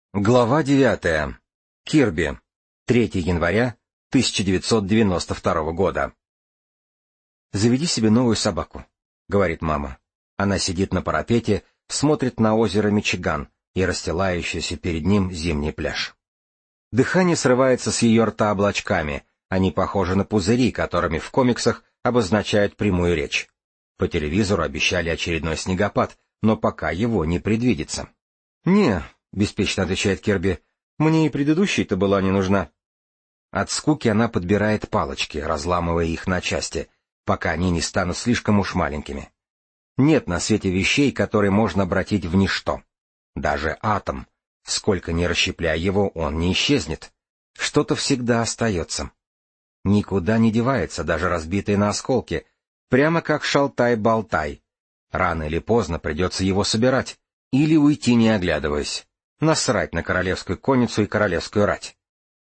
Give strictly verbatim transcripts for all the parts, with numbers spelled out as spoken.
Глава девятая. Кирби. третьего января тысяча девятьсот девяносто второго года. «Заведи себе новую собаку», — говорит мама. Она сидит на парапете, смотрит на озеро Мичиган и расстилающийся перед ним зимний пляж. Дыхание срывается с ее рта облачками, они похожи на пузыри, которыми в комиксах обозначают прямую речь. По телевизору обещали очередной снегопад, но пока его не предвидится. «Не», — беспечно отвечает Кирби, — «мне и предыдущей-то была не нужна». От скуки она подбирает палочки, разламывая их на части, пока они не станут слишком уж маленькими. Нет на свете вещей, которые можно обратить в ничто. Даже атом. Сколько ни расщепляй его, он не исчезнет. Что-то всегда остается. Никуда не девается, даже разбитый на осколки, прямо как шалтай-болтай. Рано или поздно придется его собирать, или уйти не оглядываясь. Насрать на королевскую конницу и королевскую рать.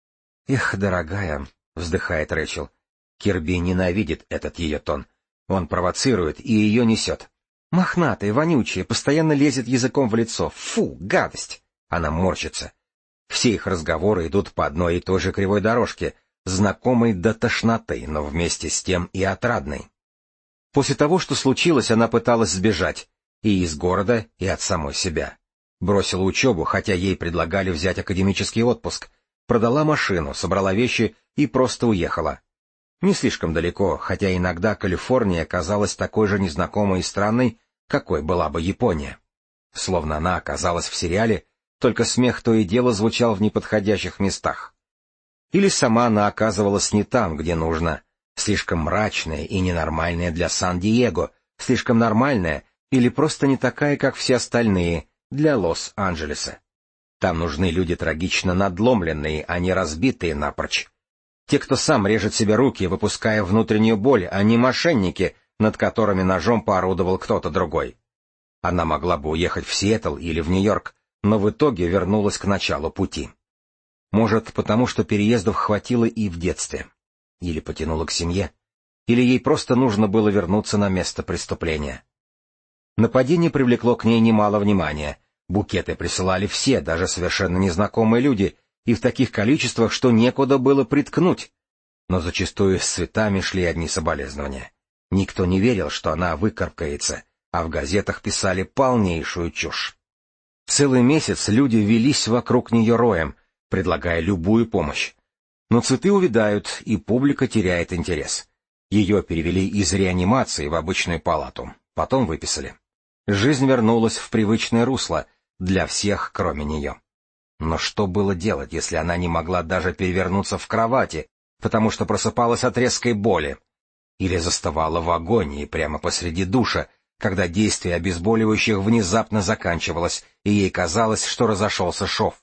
«Эх, дорогая», — вздыхает Рэйчел. Кирби ненавидит этот ее тон. Он провоцирует и ее несет. Мохнатая, вонючая, постоянно лезет языком в лицо. Фу, гадость! Она морщится. Все их разговоры идут по одной и той же кривой дорожке, знакомой до тошноты, но вместе с тем и отрадной. После того, что случилось, она пыталась сбежать. И из города, и от самой себя. Бросила учебу, хотя ей предлагали взять академический отпуск. Продала машину, собрала вещи и просто уехала. Не слишком далеко, хотя иногда Калифорния казалась такой же незнакомой и странной, какой была бы Япония. Словно она оказалась в сериале, только смех то и дело звучал в неподходящих местах. Или сама она оказывалась не там, где нужно, слишком мрачная и ненормальная для Сан-Диего, слишком нормальная или просто не такая, как все остальные, для Лос-Анджелеса. Там нужны люди трагично надломленные, а не разбитые напрочь. Те, кто сам режет себе руки, выпуская внутреннюю боль, а не мошенники, над которыми ножом поорудовал кто-то другой. Она могла бы уехать в Сиэтл или в Нью-Йорк, но в итоге вернулась к началу пути. Может, потому что переездов хватило и в детстве. Или потянула к семье. Или ей просто нужно было вернуться на место преступления. Нападение привлекло к ней немало внимания. Букеты присылали все, даже совершенно незнакомые люди, и в таких количествах, что некуда было приткнуть. Но зачастую с цветами шли одни соболезнования. Никто не верил, что она выкарабкается, а в газетах писали полнейшую чушь. Целый месяц люди велись вокруг нее роем, предлагая любую помощь. Но цветы увядают, и публика теряет интерес. Ее перевели из реанимации в обычную палату, потом выписали. Жизнь вернулась в привычное русло для всех, кроме нее. Но что было делать, если она не могла даже перевернуться в кровати, потому что просыпалась от резкой боли? Или застывала в агонии прямо посреди душа, когда действие обезболивающих внезапно заканчивалось, и ей казалось, что разошелся шов?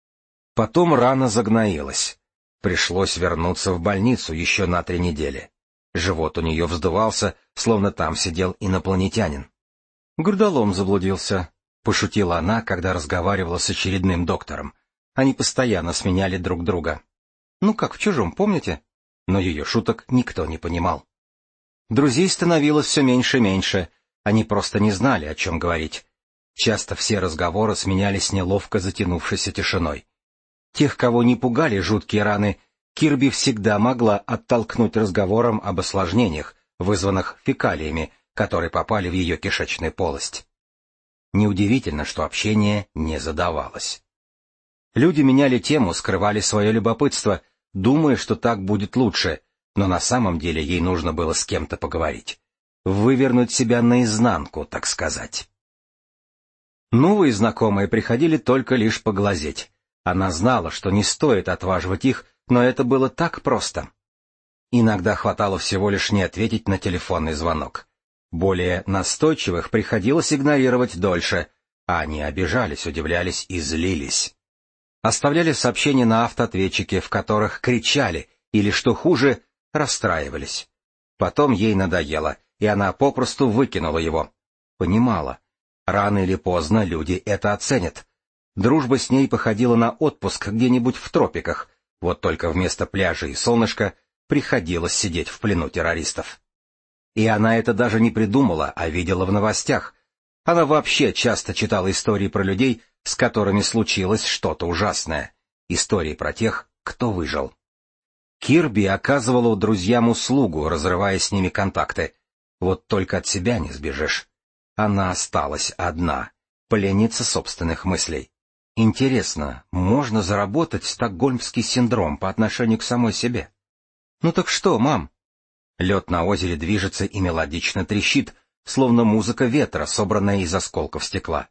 Потом рана загноилась. Пришлось вернуться в больницу еще на три недели. Живот у нее вздувался, словно там сидел инопланетянин. «Грудолом заблудился», — пошутила она, когда разговаривала с очередным доктором. Они постоянно сменяли друг друга. «Ну как в «Чужом», помните?» Но ее шуток никто не понимал. Друзей становилось все меньше и меньше, они просто не знали, о чем говорить. Часто все разговоры сменялись неловко затянувшейся тишиной. Тех, кого не пугали жуткие раны, Кирби всегда могла оттолкнуть разговором об осложнениях, вызванных фекалиями, которые попали в ее кишечную полость. Неудивительно, что общение не задавалось. Люди меняли тему, скрывали свое любопытство, думая, что так будет лучше, но на самом деле ей нужно было с кем-то поговорить. Вывернуть себя наизнанку, так сказать. Новые знакомые приходили только лишь поглазеть. Она знала, что не стоит отваживать их, но это было так просто. Иногда хватало всего лишь не ответить на телефонный звонок. Более настойчивых приходилось игнорировать дольше, а они обижались, удивлялись и злились. Оставляли сообщения на автоответчике, в которых кричали или, что хуже, расстраивались. Потом ей надоело, и она попросту выкинула его. Понимала, рано или поздно люди это оценят. Дружба с ней походила на отпуск где-нибудь в тропиках, вот только вместо пляжа и солнышка приходилось сидеть в плену террористов. И она это даже не придумала, а видела в новостях. Она вообще часто читала истории про людей, с которыми случилось что-то ужасное. Истории про тех, кто выжил. Кирби оказывала друзьям услугу, разрывая с ними контакты. Вот только от себя не сбежишь. Она осталась одна, пленница собственных мыслей. Интересно, можно заработать стокгольмский синдром по отношению к самой себе? Ну так что, мам? Лед на озере движется и мелодично трещит, словно музыка ветра, собранная из осколков стекла.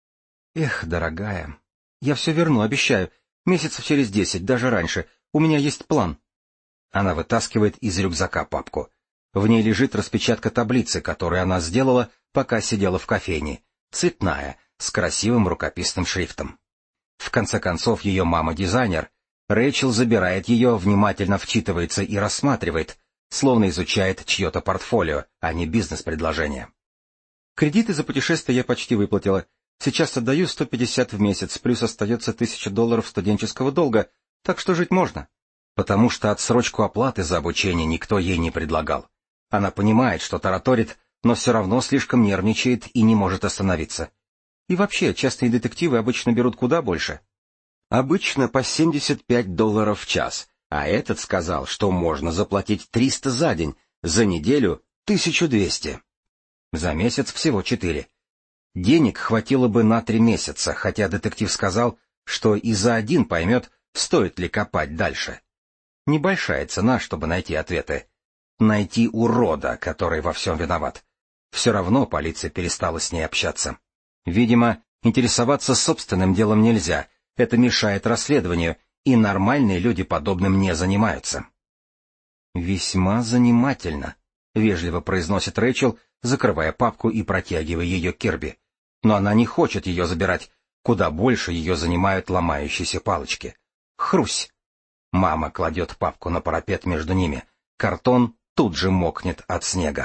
Эх, дорогая, я все верну, обещаю. Месяцев через десять, даже раньше. У меня есть план. Она вытаскивает из рюкзака папку. В ней лежит распечатка таблицы, которую она сделала, пока сидела в кофейне. Цветная, с красивым рукописным шрифтом. В конце концов, ее мама дизайнер. Рэйчел забирает ее, внимательно вчитывается и рассматривает, словно изучает чье-то портфолио, а не бизнес-предложение. Кредиты за путешествие я почти выплатила. Сейчас отдаю сто пятьдесят в месяц, плюс остается тысяча долларов студенческого долга, так что жить можно. Потому что отсрочку оплаты за обучение никто ей не предлагал. Она понимает, что тараторит, но все равно слишком нервничает и не может остановиться. И вообще, частные детективы обычно берут куда больше. Обычно по семьдесят пять долларов в час, а этот сказал, что можно заплатить триста за день, за неделю — тысячу двести. За месяц всего четыре. Денег хватило бы на три месяца, хотя детектив сказал, что и за один поймет, стоит ли копать дальше. Небольшая цена, чтобы найти ответы. Найти урода, который во всем виноват. Все равно полиция перестала с ней общаться. Видимо, интересоваться собственным делом нельзя, это мешает расследованию, и нормальные люди подобным не занимаются. «Весьма занимательно», — вежливо произносит Рэйчел, закрывая папку и протягивая ее Кирби. Но она не хочет ее забирать, куда больше ее занимают ломающиеся палочки. Хрусь! Мама кладет папку на парапет между ними. Картон тут же мокнет от снега.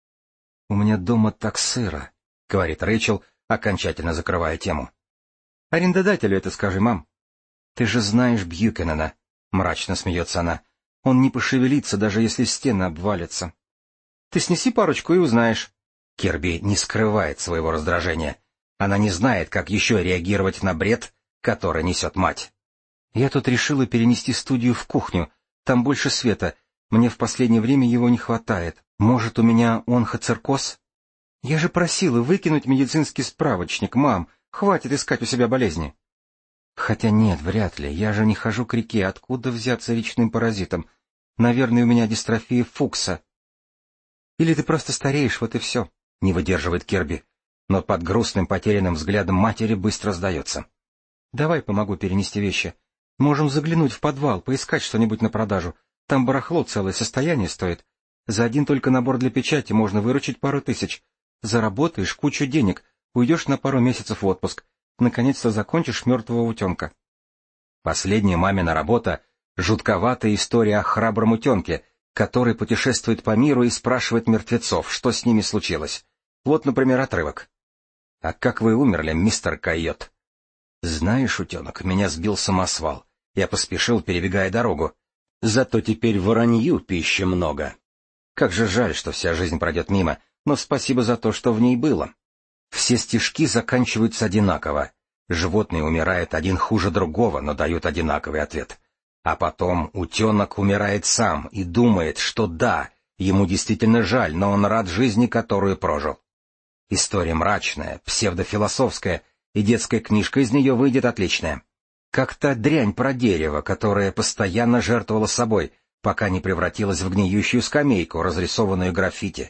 «У меня дома так сыро», — говорит Рэйчел, окончательно закрывая тему. «Арендодателю это скажи, мам». «Ты же знаешь Бьюкенена», — мрачно смеется она. «Он не пошевелится, даже если стены обвалятся». «Ты снеси парочку и узнаешь». Кирби не скрывает своего раздражения. Она не знает, как еще реагировать на бред, который несет мать. «Я тут решила перенести студию в кухню. Там больше света. Мне в последнее время его не хватает. Может, у меня онхоциркоз?» «Я же просила выкинуть медицинский справочник, мам. Хватит искать у себя болезни». «Хотя нет, вряд ли. Я же не хожу к реке. Откуда взяться речным паразитом? Наверное, у меня дистрофия Фукса». «Или ты просто стареешь, вот и все», — не выдерживает Кирби. Но под грустным потерянным взглядом матери быстро сдается. «Давай помогу перенести вещи. Можем заглянуть в подвал, поискать что-нибудь на продажу. Там барахло целое состояние стоит. За один только набор для печати можно выручить пару тысяч. Заработаешь кучу денег, уйдешь на пару месяцев в отпуск. Наконец-то закончишь мертвого утенка». Последняя мамина работа — жутковатая история о храбром утенке, который путешествует по миру и спрашивает мертвецов, что с ними случилось. Вот, например, отрывок. «А как вы умерли, мистер Койот?» «Знаешь, утенок, меня сбил самосвал. Я поспешил, перебегая дорогу. Зато теперь воронью пищи много. Как же жаль, что вся жизнь пройдет мимо, но спасибо за то, что в ней было». Все стишки заканчиваются одинаково. Животные умирают один хуже другого, но дают одинаковый ответ. А потом утенок умирает сам и думает, что да, ему действительно жаль, но он рад жизни, которую прожил. История мрачная, псевдофилософская, и детская книжка из нее выйдет отличная. Как та дрянь про дерево, которое постоянно жертвовала собой, пока не превратилась в гниющую скамейку, разрисованную граффити.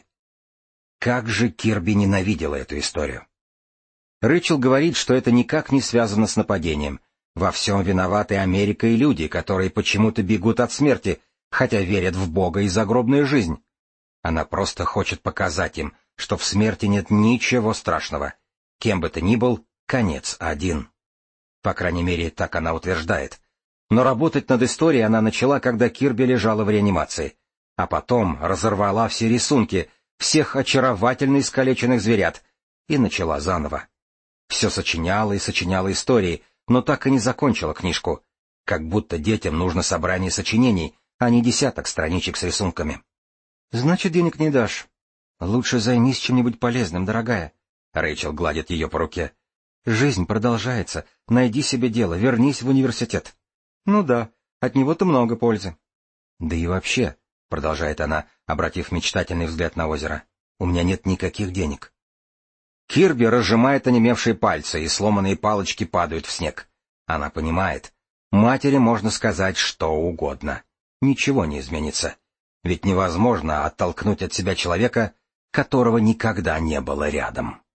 Как же Кирби ненавидела эту историю. Рэйчел говорит, что это никак не связано с нападением. Во всем виноваты Америка и люди, которые почему-то бегут от смерти, хотя верят в Бога и загробную жизнь. Она просто хочет показать им, что в смерти нет ничего страшного. Кем бы ты ни был, конец один. По крайней мере, так она утверждает. Но работать над историей она начала, когда Кирби лежала в реанимации. А потом разорвала все рисунки, всех очаровательно искалеченных зверят, и начала заново. Все сочиняла и сочиняла истории, но так и не закончила книжку. Как будто детям нужно собрание сочинений, а не десяток страничек с рисунками. «Значит, денег не дашь. Лучше займись чем-нибудь полезным, дорогая». Рэйчел гладит ее по руке. Жизнь продолжается. Найди себе дело, вернись в университет. Ну да, от него-то много пользы. Да и вообще, продолжает она, обратив мечтательный взгляд на озеро, у меня нет никаких денег. Кирби разжимает онемевшие пальцы, и сломанные палочки падают в снег. Она понимает. Матери можно сказать что угодно. Ничего не изменится. Ведь невозможно оттолкнуть от себя человека, которого никогда не было рядом.